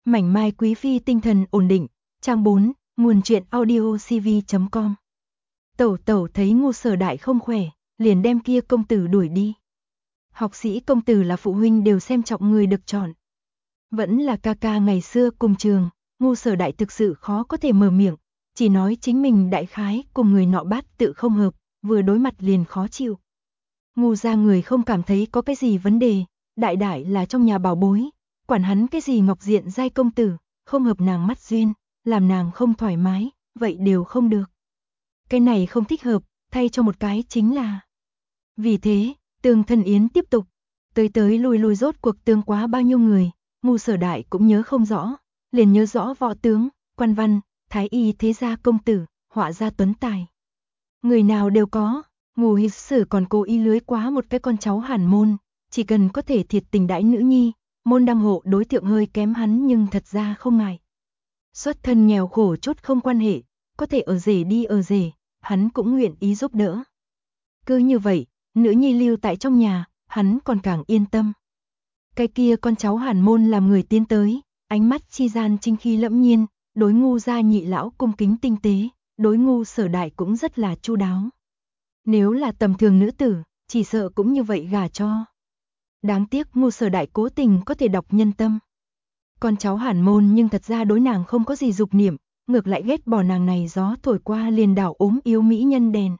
Mảnh mai quý phi tinh thần ổn định, trang 4, nguồn truyện audio cv.com. Tẩu tẩu thấy Ngô Sở Đại không khỏe, liền đem kia công tử đuổi đi. Học sĩ công tử là phụ huynh đều xem trọng người được chọn. Vẫn là ca ca ngày xưa cùng trường, Ngô Sở Đại thực sự khó có thể mở miệng, chỉ nói chính mình đại khái cùng người nọ bát tự không hợp, vừa đối mặt liền khó chịu. Ngô gia người không cảm thấy có cái gì vấn đề, đại đại là trong nhà bảo bối, quản hắn cái gì ngọc diện giai công tử, không hợp nàng mắt duyên, làm nàng không thoải mái, vậy đều không được. Cái này không thích hợp, thay cho một cái chính là. Vì thế, tương thân yến tiếp tục, tới lui lui rốt cuộc tương quá bao nhiêu người, Ngô Sở Đại cũng nhớ không rõ, liền nhớ rõ võ tướng, quan văn, thái y thế gia công tử, họa gia tuấn tài. Người nào đều có. Ngô Hịch Sử còn cố ý lưới quá một cái con cháu Hàn Môn, chỉ cần có thể thiệt tình đãi nữ nhi, môn đăng hộ đối tượng hơi kém hắn nhưng thật ra không ngại. Xuất thân nghèo khổ chút không quan hệ, có thể ở rể đi ở rể, hắn cũng nguyện ý giúp đỡ. Cứ như vậy, nữ nhi lưu tại trong nhà, hắn còn càng yên tâm. Cái kia con cháu Hàn Môn làm người tiến tới, ánh mắt chi gian trinh khi lẫm nhiên, đối Ngô gia nhị lão cung kính tinh tế, đối Ngô Sở Đại cũng rất là chu đáo. Nếu là tầm thường nữ tử, chỉ sợ cũng như vậy gả cho. Đáng tiếc Ngô Sở Đại cố tình có thể đọc nhân tâm. Con cháu Hàn Môn nhưng thật ra đối nàng không có gì dục niệm, ngược lại ghét bỏ nàng này gió thổi qua liền đảo ốm yếu mỹ nhân đèn.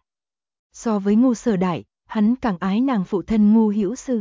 So với Ngô Sở Đại, hắn càng ái nàng phụ thân Ngô Hữu Sư.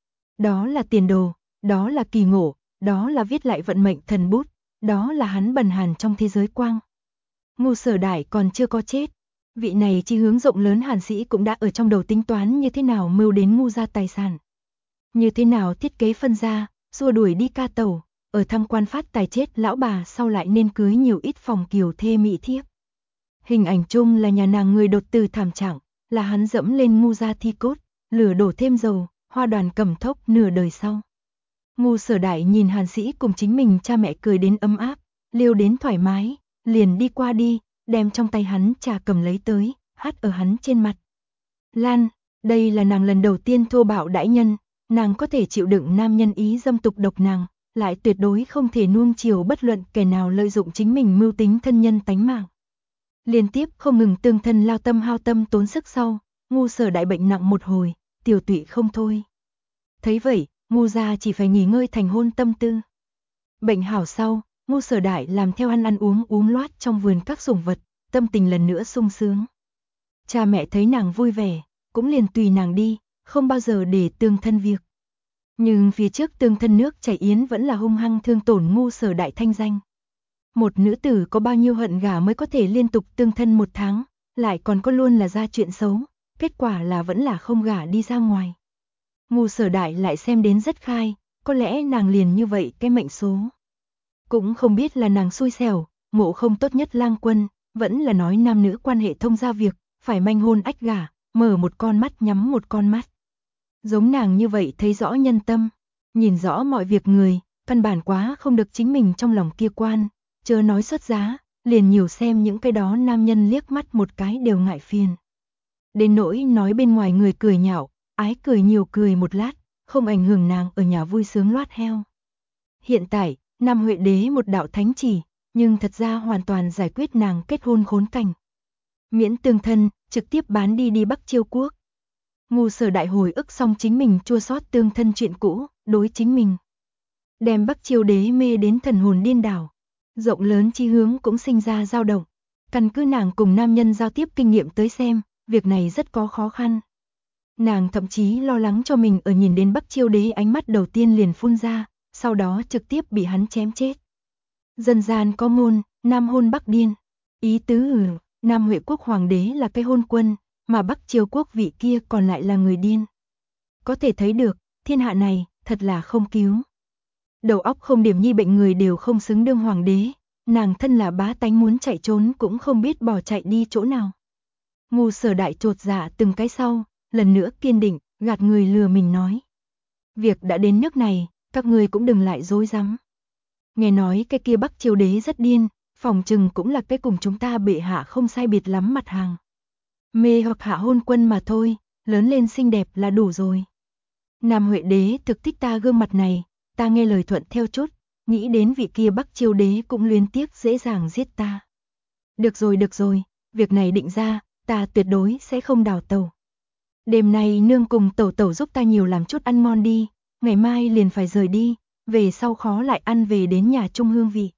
Đó là tiền đồ, đó là kỳ ngộ, đó là viết lại vận mệnh thần bút, đó là hắn bần hàn trong thế giới quang. Ngô Sở Đại còn chưa có chết. Vị này chi hướng rộng lớn Hàn sĩ cũng đã ở trong đầu tính toán như thế nào mưu đến Ngô gia tài sản. Như thế nào thiết kế phân ra, xua đuổi đi ca tẩu, ở thăm quan phát tài chết lão bà sau lại nên cưới nhiều ít phòng kiều thê mỹ thiếp. Hình ảnh chung là nhà nàng người đột tử thảm trạng, là hắn dẫm lên Ngô gia thi cốt, lửa đổ thêm dầu, hoa đoàn cầm thốc nửa đời sau. Ngô Sở Đại nhìn Hàn sĩ cùng chính mình cha mẹ cười đến ấm áp, liêu đến thoải mái, liền đi qua đi, đem trong tay hắn trà cầm lấy tới, hắt ở hắn trên mặt. Lan, đây là nàng lần đầu tiên thô bạo đãi nhân, nàng có thể chịu đựng nam nhân ý dâm tục độc nàng, lại tuyệt đối không thể nuông chiều bất luận kẻ nào lợi dụng chính mình mưu tính thân nhân tánh mạng. Liên tiếp không ngừng tương thân lao tâm hao tâm tốn sức sau, Ngô Sở Đại bệnh nặng một hồi, tiểu tụy không thôi. Thấy vậy, Ngô gia chỉ phải nghỉ ngơi thành hôn tâm tư. Bệnh hảo sau, Ngô Sở Đại làm theo ăn uống loát trong vườn các sủng vật, tâm tình lần nữa sung sướng. Cha mẹ thấy nàng vui vẻ, cũng liền tùy nàng đi, không bao giờ để tương thân việc. Nhưng phía trước tương thân nước chảy yến vẫn là hung hăng thương tổn Ngô Sở Đại thanh danh. Một nữ tử có bao nhiêu hận gả mới có thể liên tục tương thân một tháng, lại còn có luôn là ra chuyện xấu, kết quả là vẫn là không gả đi ra ngoài. Ngô Sở Đại lại xem đến rất khai, có lẽ nàng liền như vậy cái mệnh số. Cũng không biết là nàng xui xẻo, ngộ không tốt nhất lang quân, vẫn là nói nam nữ quan hệ thông gia việc, phải manh hôn ách gả, mở một con mắt nhắm một con mắt. Giống nàng như vậy thấy rõ nhân tâm, nhìn rõ mọi việc người, căn bản quá không được chính mình trong lòng kia quan, chớ nói xuất giá, liền nhiều xem những cái đó nam nhân liếc mắt một cái đều ngại phiền. Đến nỗi nói bên ngoài người cười nhạo, ái cười nhiều cười một lát, không ảnh hưởng nàng ở nhà vui sướng loát heo. Hiện tại, Nam Huệ Đế một đạo thánh chỉ, nhưng thật ra hoàn toàn giải quyết nàng kết hôn khốn cảnh. Miễn tương thân, trực tiếp bán đi Bắc Chiêu quốc. Ngô Sở Đại hồi ức xong chính mình chua xót tương thân chuyện cũ, đối chính mình. Đem Bắc Chiêu Đế mê đến thần hồn điên đảo. Rộng lớn chi hướng cũng sinh ra dao động. Căn cứ nàng cùng nam nhân giao tiếp kinh nghiệm tới xem, việc này rất có khó khăn. Nàng thậm chí lo lắng cho mình ở nhìn đến Bắc Chiêu Đế ánh mắt đầu tiên liền phun ra, sau đó trực tiếp bị hắn chém chết. Dân gian có ngôn, Nam hôn Bắc điên. Ý tứ Nam Huệ quốc hoàng đế là cái hôn quân, mà Bắc Chiêu quốc vị kia còn lại là người điên. Có thể thấy được, thiên hạ này, thật là không cứu. Đầu óc không điểm nhi bệnh người đều không xứng đương hoàng đế, nàng thân là bá tánh muốn chạy trốn cũng không biết bỏ chạy đi chỗ nào. Ngô Sở Đại chột dạ từng cái sau, lần nữa kiên định, gạt người lừa mình nói. Việc đã đến nước này, các người cũng đừng lại dối rắm. Nghe nói cái kia Bắc Chiêu Đế rất điên, phòng trừng cũng là cái cùng chúng ta bệ hạ không sai biệt lắm mặt hàng. Mê hoặc hạ hôn quân mà thôi, lớn lên xinh đẹp là đủ rồi. Nam Huệ Đế thực thích ta gương mặt này, ta nghe lời thuận theo chút, nghĩ đến vị kia Bắc Chiêu đế cũng luyến tiếc dễ dàng giết ta. Được rồi, việc này định ra, ta tuyệt đối sẽ không đào tẩu. Đêm nay nương cùng tẩu tẩu giúp ta nhiều làm chút ăn ngon đi, ngày mai liền phải rời đi, về sau khó lại ăn về đến nhà chung hương vị.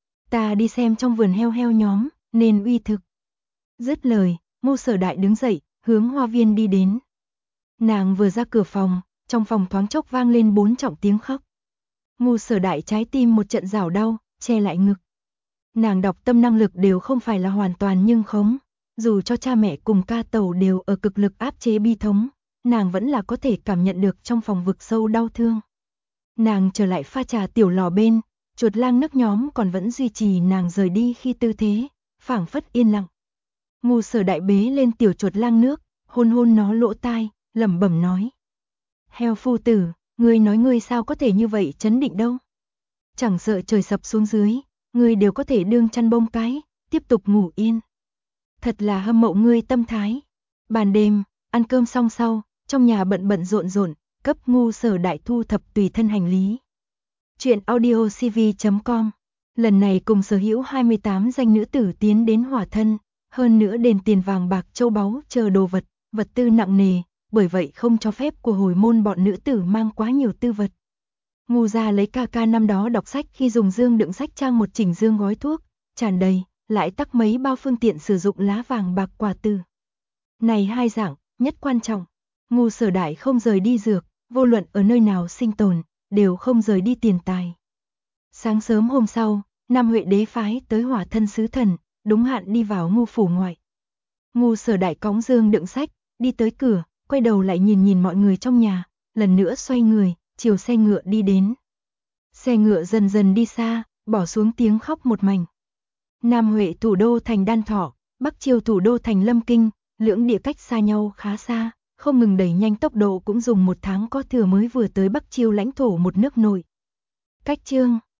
Ta đi xem trong vườn heo nhóm, nên uy thực. Dứt lời, Ngô Sở Đại đứng dậy, hướng hoa viên đi đến. Nàng vừa ra cửa phòng, trong phòng thoáng chốc vang lên 4 trọng tiếng khóc. Ngô Sở Đại trái tim một trận rảo đau, che lại ngực. Nàng đọc tâm năng lực đều không phải là hoàn toàn nhưng khống, dù cho cha mẹ cùng ca tẩu đều ở cực lực áp chế bi thống, nàng vẫn là có thể cảm nhận được trong phòng vực sâu đau thương. Nàng trở lại pha trà tiểu lò bên, chuột lang nấc nhóm còn vẫn duy trì nàng rời đi khi tư thế, phảng phất yên lặng. Ngô Sở Đại bế lên tiểu chuột lang nước, hôn hôn nó lỗ tai, lẩm bẩm nói. Heo phu tử, ngươi nói ngươi sao có thể như vậy trấn định đâu. Chẳng sợ trời sập xuống dưới, ngươi đều có thể đương chăn bông cái, tiếp tục ngủ yên. Thật là hâm mộ ngươi tâm thái. Ban đêm, ăn cơm xong sau, trong nhà bận rộn, cấp Ngô Sở Đại thu thập tùy thân hành lý. Chuyện audiocv.com. Lần này cùng sở hữu 28 danh nữ tử tiến đến Hỏa Thân, hơn nữa đền tiền vàng bạc châu báu chờ đồ vật, vật tư nặng nề, bởi vậy không cho phép của hồi môn bọn nữ tử mang quá nhiều tư vật. Ngô gia lấy ca năm đó đọc sách khi dùng dương đựng sách trang một chỉnh dương gói thuốc, tràn đầy, lại tắc mấy bao phương tiện sử dụng lá vàng bạc quả từ. Này hai dạng, nhất quan trọng, Ngô Sở Đại không rời đi dược, vô luận ở nơi nào sinh tồn, đều không rời đi tiền tài. Sáng sớm hôm sau, Nam Huệ đế phái tới Hỏa Thân sứ thần, đúng hạn đi vào Ngô phủ ngoại. Ngô Sở Đại cõng dương đựng sách, đi tới cửa, quay đầu lại nhìn mọi người trong nhà, lần nữa xoay người, chiều xe ngựa đi đến. Xe ngựa dần dần đi xa, bỏ xuống tiếng khóc một mảnh. Nam Huệ thủ đô thành Đan Thọ, Bắc Chiêu thủ đô thành Lâm Kinh, lưỡng địa cách xa nhau khá xa, không ngừng đẩy nhanh tốc độ cũng dùng 1 tháng có thừa mới vừa tới Bắc Chiêu lãnh thổ một nước nội. Cách chương